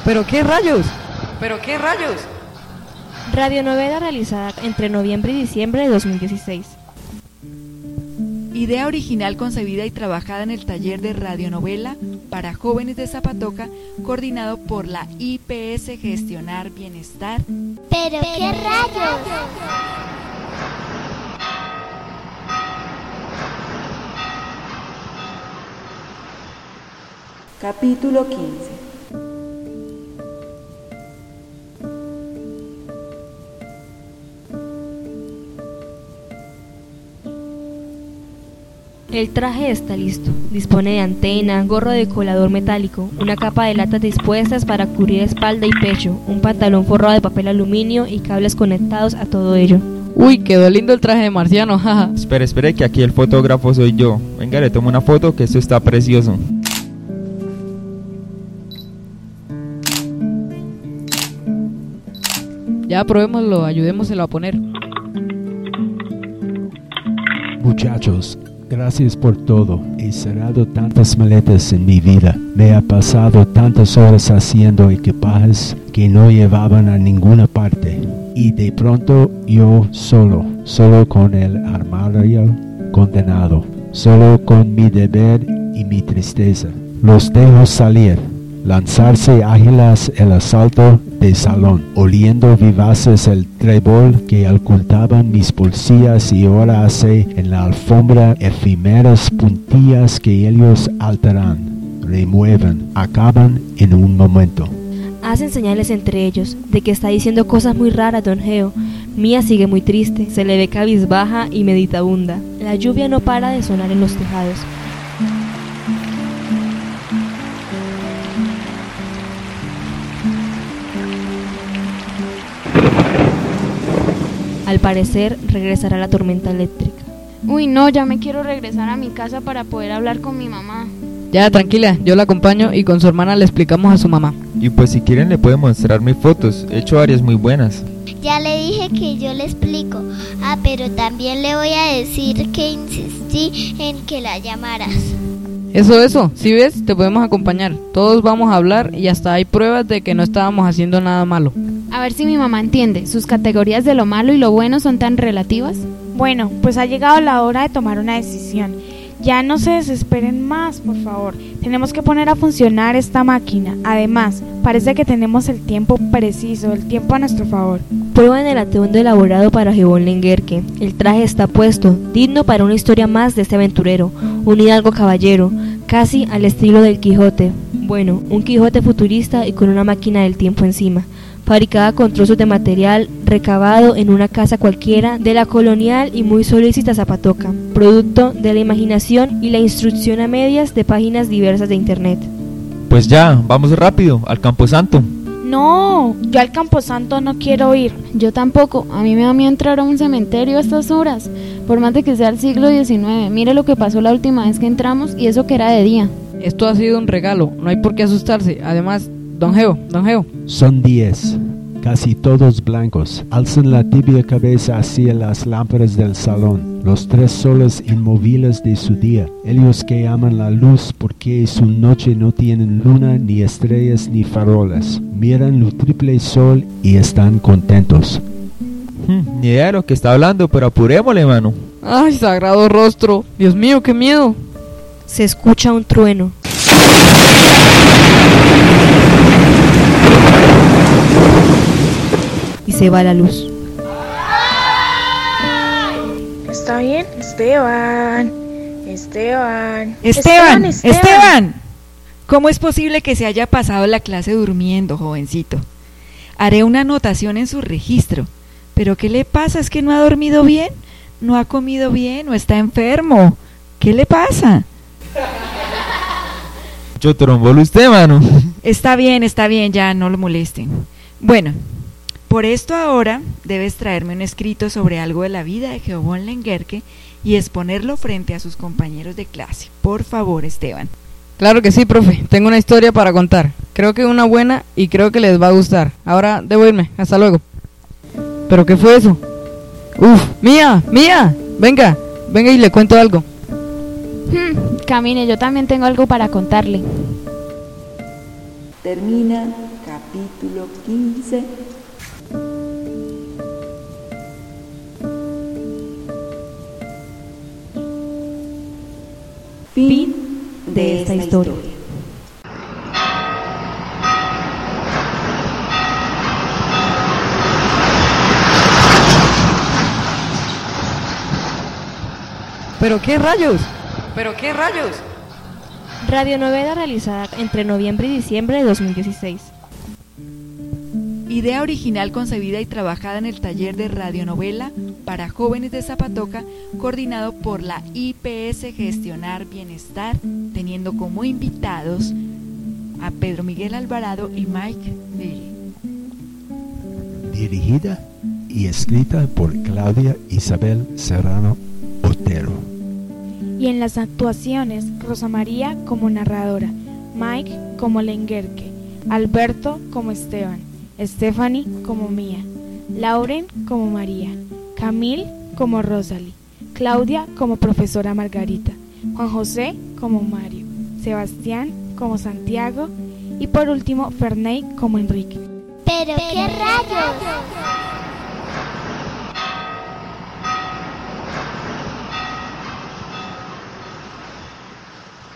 ¿Pero qué rayos? ¿Pero qué rayos? Radionovela realizada entre noviembre y diciembre de 2016. Idea original concebida y trabajada en el taller de radionovela para jóvenes de Zapatoca, coordinado por la IPS Gestionar Bienestar. ¿Pero qué rayos? Capítulo 15. El traje está listo. Dispone de antena, gorro de colador metálico, una capa de latas dispuestas para cubrir espalda y pecho, un pantalón forrado de papel aluminio y cables conectados a todo ello. Uy, quedó lindo el traje de marciano, jaja. Espere, que aquí el fotógrafo soy yo. Venga, le tomo una foto que esto está precioso. Ya probémoslo, ayudémoselo a poner. Muchachos, gracias por todo. He cerrado tantas maletas en mi vida. Me he pasado tantas horas haciendo equipajes que no llevaban a ninguna parte. Y de pronto yo solo con el armario condenado, solo con mi deber y mi tristeza. Los dejo salir, lanzarse ágiles el asalto de salón, oliendo vivaces el trébol que ocultaban mis bolsillas y ahora hace en la alfombra efímeras puntillas que ellos alteran, remueven, acaban en un momento. Hacen señales entre ellos de que está diciendo cosas muy raras don Geo. Mía sigue muy triste, se le ve cabizbaja y meditabunda. La lluvia no para de sonar en los tejados. Al parecer regresará la tormenta eléctrica. Uy, no, ya me quiero regresar a mi casa para poder hablar con mi mamá. Ya, tranquila, yo la acompaño y con su hermana le explicamos a su mamá. Y pues si quieren le puedo mostrar mis fotos, he hecho varias muy buenas. Ya le dije que yo le explico. Pero también le voy a decir que insistí en que la llamaras. Eso, si ves, te podemos acompañar. Todos vamos a hablar y hasta hay pruebas de que no estábamos haciendo nada malo. A ver si mi mamá entiende, ¿sus categorías de lo malo y lo bueno son tan relativas? Bueno, pues ha llegado la hora de tomar una decisión. Ya no se desesperen más, por favor. Tenemos que poner a funcionar esta máquina. Además, parece que tenemos el tiempo preciso, el tiempo a nuestro favor. Prueban el atuendo elaborado para Jebón Lenguerque. El traje está puesto, digno para una historia más de este aventurero, un hidalgo caballero, casi al estilo del Quijote. Bueno, un Quijote futurista y con una máquina del tiempo encima, fabricada con trozos de material recabado en una casa cualquiera de la colonial y muy solícita Zapatoca, producto de la imaginación y la instrucción a medias de páginas diversas de internet. Pues ya, vamos rápido, al Camposanto. No, yo al Camposanto no quiero ir. Yo tampoco, a mí me da miedo entrar a un cementerio a estas horas, por más de que sea el siglo XIX. Mire lo que pasó la última vez que entramos y eso que era de día. Esto ha sido un regalo, no hay por qué asustarse. Además, Don Geo. Son 10, casi todos blancos. Alzan la tibia cabeza hacia las lámparas del salón, los 3 soles inmóviles de su día. Ellos que aman la luz porque su noche no tienen luna, ni estrellas, ni farolas. Miran el triple sol y están contentos. Ni idea de lo que está hablando, pero apurémosle, mano. Ay, sagrado rostro. Dios mío, qué miedo. Se escucha un trueno. Y se va la luz. ¿Está bien? Esteban. ¿Cómo es posible que se haya pasado la clase durmiendo, jovencito? Haré una anotación en su registro. ¿Pero qué le pasa? ¿Es que no ha dormido bien? ¿No ha comido bien o está enfermo? ¿Qué le pasa? Yo trombolo usted, mano. Está bien, ya no lo molesten. Bueno, por esto ahora debes traerme un escrito sobre algo de la vida de Jebón Lenguerque y exponerlo frente a sus compañeros de clase. Por favor, Esteban. Claro que sí, profe. Tengo una historia para contar. Creo que una buena y creo que les va a gustar. Ahora debo irme. Hasta luego. ¿Pero qué fue eso? Mía. Venga y le cuento algo. Camine, yo también tengo algo para contarle. Termina capítulo capítulo 15. Fin de esta historia. ¿Pero qué rayos? ¿Pero qué rayos? Radionovela realizada entre noviembre y diciembre de 2016. Idea original concebida y trabajada en el taller de radionovela para jóvenes de Zapatoca, coordinado por la IPS Gestionar Bienestar, teniendo como invitados a Pedro Miguel Alvarado y Mike Billy. Dirigida y escrita por Claudia Isabel Serrano Otero. Y en las actuaciones, Rosa María como narradora, Mike como Lenguerque, Alberto como Esteban, Stephanie como Mía, Lauren como María, Camille como Rosalie, Claudia como profesora Margarita, Juan José como Mario, Sebastián como Santiago y por último Ferney como Enrique. ¡Pero qué rayos!